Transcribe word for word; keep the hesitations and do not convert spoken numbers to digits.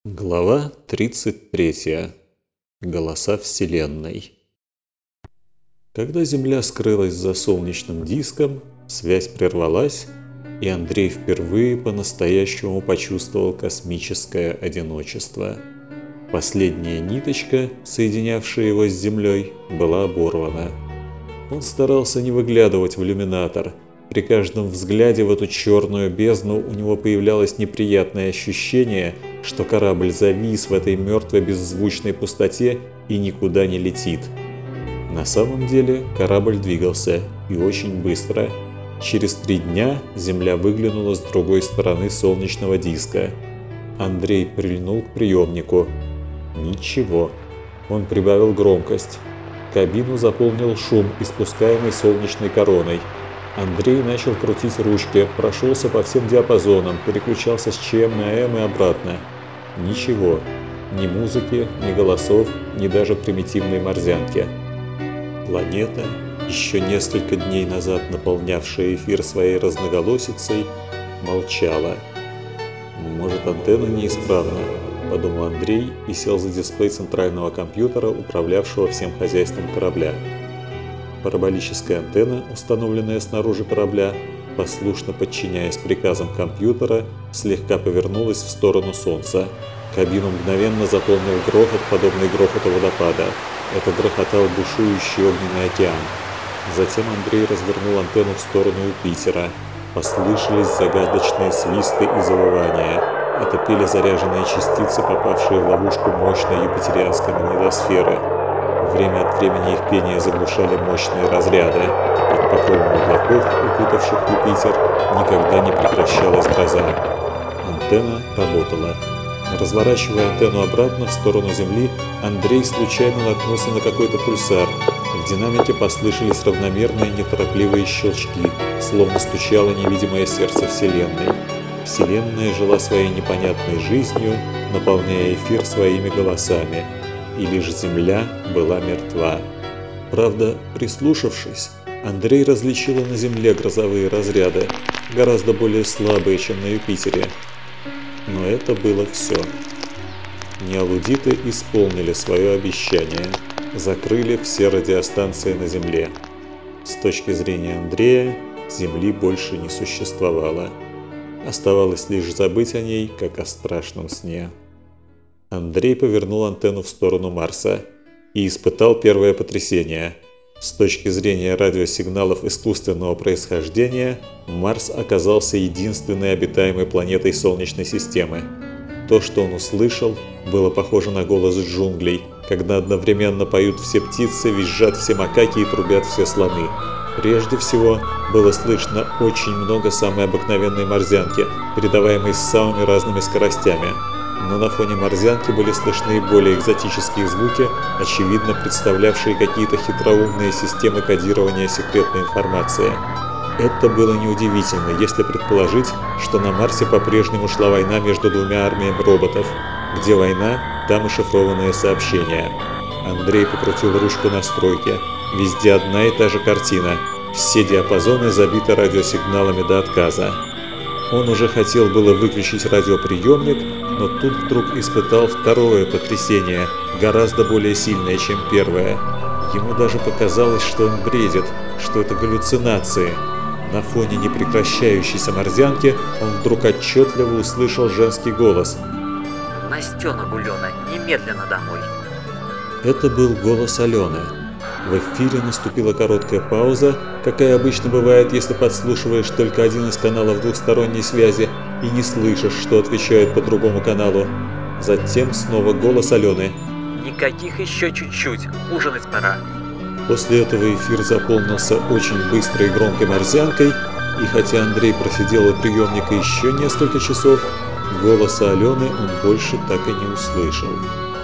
Глава тридцать третья. Голоса Вселенной. Когда Земля скрылась за солнечным диском, связь прервалась, и Андрей впервые по-настоящему почувствовал космическое одиночество. Последняя ниточка, соединявшая его с Землей, была оборвана. Он старался не выглядывать в иллюминатор. При каждом взгляде в эту черную бездну у него появлялось неприятное ощущение, что корабль завис в этой мертвой беззвучной пустоте и никуда не летит. На самом деле корабль двигался, и очень быстро. Через три дня Земля выглянула с другой стороны солнечного диска. Андрей прильнул к приемнику. Ничего. Он прибавил громкость. Кабину заполнил шум, испускаемый солнечной короной. Андрей начал крутить ручки, прошелся по всем диапазонам, переключался с ЧМ на М и обратно. Ничего. Ни музыки, ни голосов, ни даже примитивной морзянки. Планета, еще несколько дней назад наполнявшая эфир своей разноголосицей, молчала. «Может, антенна неисправна?» – подумал Андрей и сел за дисплей центрального компьютера, управлявшего всем хозяйством корабля. Параболическая антенна, установленная снаружи корабля, послушно подчиняясь приказам компьютера, слегка повернулась в сторону Солнца. Кабину мгновенно заполнил грохот, подобный грохоту водопада. Это грохотал бушующий огненный океан. Затем Андрей развернул антенну в сторону Юпитера. Послышались загадочные свисты и завывания. Это пели заряженные частицы, попавшие в ловушку мощной юпитерианской магнитосферы. Время от времени их пение заглушали мощные разряды. Под покровом облаков, укутавших Юпитер, никогда не прекращалась гроза. Антенна работала. Разворачивая антенну обратно в сторону Земли, Андрей случайно наткнулся на какой-то пульсар. В динамике послышались равномерные неторопливые щелчки, словно стучало невидимое сердце Вселенной. Вселенная жила своей непонятной жизнью, наполняя эфир своими голосами. И лишь Земля была мертва. Правда, прислушавшись, Андрей различил на Земле грозовые разряды, гораздо более слабые, чем на Юпитере. Но это было все. Неалудиты исполнили свое обещание, закрыли все радиостанции на Земле. С точки зрения Андрея, Земли больше не существовало. Оставалось лишь забыть о ней, как о страшном сне. Андрей повернул антенну в сторону Марса и испытал первое потрясение. С точки зрения радиосигналов искусственного происхождения, Марс оказался единственной обитаемой планетой Солнечной системы. То, что он услышал, было похоже на голос джунглей, когда одновременно поют все птицы, визжат все макаки и трубят все слоны. Прежде всего, было слышно очень много самой обыкновенной морзянки, передаваемой с самыми разными скоростями. Но на фоне морзянки были слышны более экзотические звуки, очевидно представлявшие какие-то хитроумные системы кодирования секретной информации. Это было неудивительно, если предположить, что на Марсе по-прежнему шла война между двумя армиями роботов. Где война, там и шифрованные сообщения. Андрей покрутил ручку настройки. Везде одна и та же картина. Все диапазоны забиты радиосигналами до отказа. Он уже хотел было выключить радиоприемник, но тут вдруг испытал второе потрясение, гораздо более сильное, чем первое. Ему даже показалось, что он бредит, что это галлюцинации. На фоне непрекращающейся морзянки он вдруг отчетливо услышал женский голос. «Настена Гулена, немедленно домой!» Это был голос Алены. В эфире наступила короткая пауза, какая обычно бывает, если подслушиваешь только один из каналов двухсторонней связи и не слышишь, что отвечают по другому каналу. Затем снова голос Алены. «Никаких еще чуть-чуть, ужинать пора». После этого эфир заполнился очень быстрой и громкой морзянкой, и хотя Андрей просидел у приемника еще несколько часов, голоса Алены он больше так и не услышал.